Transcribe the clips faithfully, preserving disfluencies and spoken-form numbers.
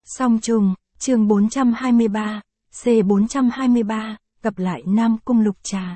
Song trùng, chương bốn trăm hai mươi ba, C bốn trăm hai mươi ba, gặp lại Nam Cung Lục Trà.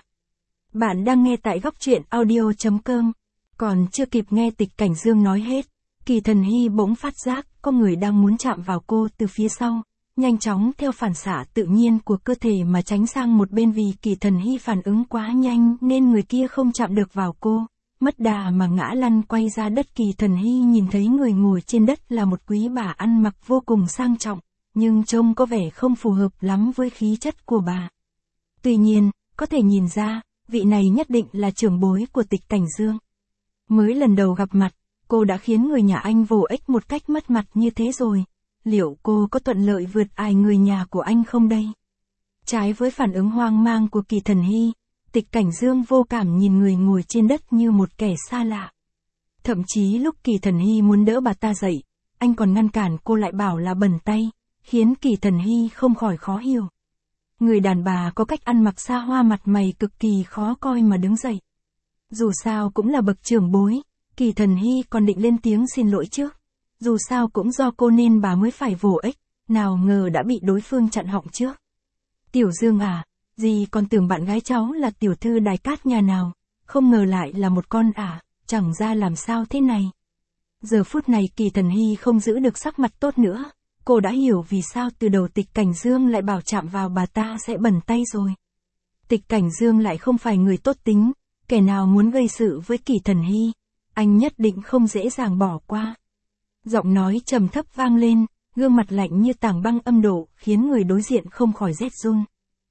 Bạn đang nghe tại góc truyện audio chấm com. Còn chưa kịp nghe Tịch Cảnh Dương nói hết, Kỳ Thần Hy bỗng phát giác có người đang muốn chạm vào cô từ phía sau, nhanh chóng theo phản xạ tự nhiên của cơ thể mà tránh sang một bên, vì Kỳ Thần Hy phản ứng quá nhanh nên người kia không chạm được vào cô, mất đà mà ngã lăn quay ra đất. Kỳ Thần Hy nhìn thấy người ngồi trên đất là một quý bà ăn mặc vô cùng sang trọng, nhưng trông có vẻ không phù hợp lắm với khí chất của bà. Tuy nhiên, có thể nhìn ra, vị này nhất định là trưởng bối của Tịch Cảnh Dương. Mới lần đầu gặp mặt, cô đã khiến người nhà anh vồ ếch một cách mất mặt như thế rồi. Liệu cô có thuận lợi vượt ải người nhà của anh không đây? Trái với phản ứng hoang mang của Kỳ Thần Hy, Tịch Cảnh Dương vô cảm nhìn người ngồi trên đất như một kẻ xa lạ. Thậm chí lúc Kỳ Thần Hy muốn đỡ bà ta dậy, anh còn ngăn cản cô lại bảo là bẩn tay, khiến Kỳ Thần Hy không khỏi khó hiểu. Người đàn bà có cách ăn mặc xa hoa, mặt mày cực kỳ khó coi mà đứng dậy. Dù sao cũng là bậc trưởng bối, Kỳ Thần Hy còn định lên tiếng xin lỗi trước. Dù sao cũng do cô nên bà mới phải vồ ếch, nào ngờ đã bị đối phương chặn họng trước. Tiểu Dương à, dì còn tưởng bạn gái cháu là tiểu thư đài cát nhà nào, không ngờ lại là một con ả, chẳng ra làm sao thế này. Giờ phút này Kỳ Thần Hy không giữ được sắc mặt tốt nữa, cô đã hiểu vì sao từ đầu Tịch Cảnh Dương lại bảo chạm vào bà ta sẽ bẩn tay rồi. Tịch Cảnh Dương lại không phải người tốt tính, kẻ nào muốn gây sự với Kỳ Thần Hy, anh nhất định không dễ dàng bỏ qua. Giọng nói trầm thấp vang lên, gương mặt lạnh như tảng băng âm độ, khiến người đối diện không khỏi rét run.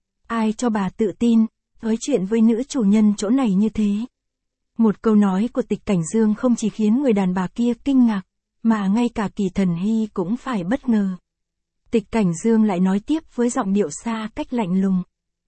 Ai cho bà tự tin, nói chuyện với nữ chủ nhân chỗ này như thế? Một câu nói của Tịch Cảnh Dương không chỉ khiến người đàn bà kia kinh ngạc, mà ngay cả Kỳ Thần Hy cũng phải bất ngờ. Tịch Cảnh Dương lại nói tiếp với giọng điệu xa cách lạnh lùng.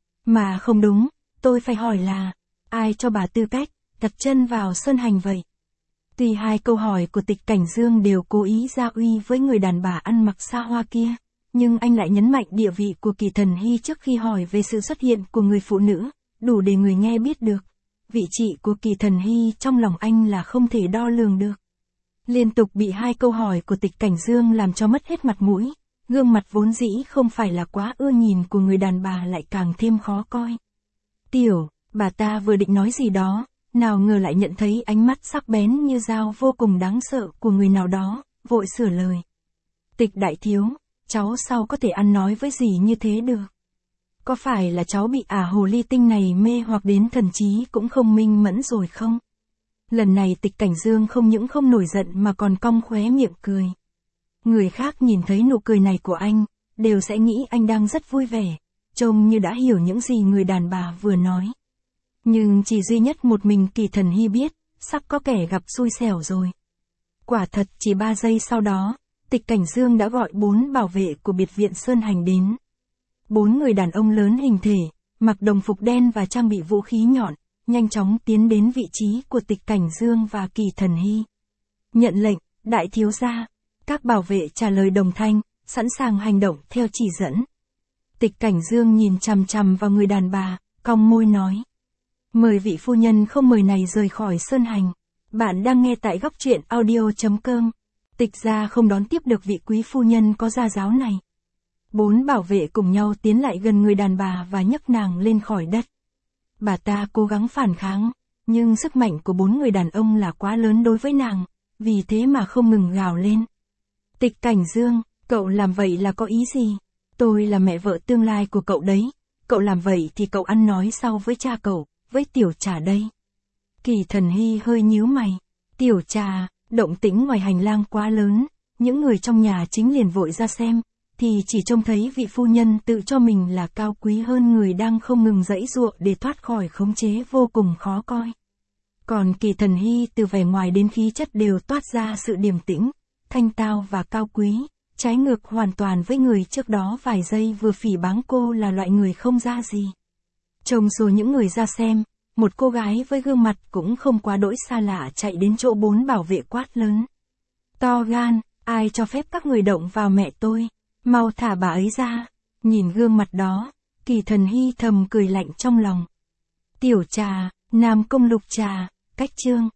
Mà không đúng, tôi phải hỏi là, ai cho bà tư cách, đặt chân vào sơn hành vậy? Tuy hai câu hỏi của Tịch Cảnh Dương đều cố ý gia uy với người đàn bà ăn mặc xa hoa kia, nhưng anh lại nhấn mạnh địa vị của Kỳ Thần Hy trước khi hỏi về sự xuất hiện của người phụ nữ, đủ để người nghe biết được. Vị trí của Kỳ Thần Hy trong lòng anh là không thể đo lường được. Liên tục bị hai câu hỏi của Tịch Cảnh Dương làm cho mất hết mặt mũi, gương mặt vốn dĩ không phải là quá ưa nhìn của người đàn bà lại càng thêm khó coi. Tiểu, bà ta vừa định nói gì đó, nào ngờ lại nhận thấy ánh mắt sắc bén như dao vô cùng đáng sợ của người nào đó, vội sửa lời. Tịch đại thiếu, cháu sao có thể ăn nói với dì như thế được? Có phải là cháu bị ả hồ ly tinh này mê hoặc đến thần trí cũng không minh mẫn rồi không? Lần này Tịch Cảnh Dương không những không nổi giận mà còn cong khóe miệng cười. Người khác nhìn thấy nụ cười này của anh, đều sẽ nghĩ anh đang rất vui vẻ, trông như đã hiểu những gì người đàn bà vừa nói. Nhưng chỉ duy nhất một mình Kỳ Thần Hy biết, sắp có kẻ gặp xui xẻo rồi. Quả thật chỉ ba giây sau đó, Tịch Cảnh Dương đã gọi bốn bảo vệ của biệt viện Sơn Hành đến. Bốn người đàn ông lớn hình thể, mặc đồng phục đen và trang bị vũ khí nhọn, nhanh chóng tiến đến vị trí của Tịch Cảnh Dương và Kỳ Thần Hy. Nhận lệnh, đại thiếu gia. Các bảo vệ trả lời đồng thanh, sẵn sàng hành động theo chỉ dẫn. Tịch Cảnh Dương nhìn chằm chằm vào người đàn bà, cong môi nói. Mời vị phu nhân không mời này rời khỏi Sơn Hành. Bạn đang nghe tại góc truyện audio chấm com. Tịch gia không đón tiếp được vị quý phu nhân có gia giáo này. Bốn bảo vệ cùng nhau tiến lại gần người đàn bà và nhấc nàng lên khỏi đất. Bà ta cố gắng phản kháng, nhưng sức mạnh của bốn người đàn ông là quá lớn đối với nàng, vì thế mà không ngừng gào lên. Tịch Cảnh Dương, cậu làm vậy là có ý gì? Tôi là mẹ vợ tương lai của cậu đấy. Cậu làm vậy thì cậu ăn nói sao với cha cậu, với Tiểu Trà đây? Kỳ Thần Hy hơi nhíu mày. Tiểu Trà, động tĩnh ngoài hành lang quá lớn, những người trong nhà chính liền vội ra xem, thì chỉ trông thấy vị phu nhân tự cho mình là cao quý hơn người đang không ngừng giãy giụa để thoát khỏi khống chế vô cùng khó coi. Còn Kỳ Thần Hy từ vẻ ngoài đến khí chất đều toát ra sự điềm tĩnh, thanh tao và cao quý, trái ngược hoàn toàn với người trước đó vài giây vừa phỉ báng cô là loại người không ra gì. Trong số những người ra xem, một cô gái với gương mặt cũng không quá đỗi xa lạ chạy đến chỗ bốn bảo vệ quát lớn. To gan, ai cho phép các người động vào mẹ tôi, mau thả bà ấy ra. Nhìn gương mặt đó, Kỳ Thần Hy thầm cười lạnh trong lòng. Tiểu Trà, Nam Cung Lục Trà, cách chương.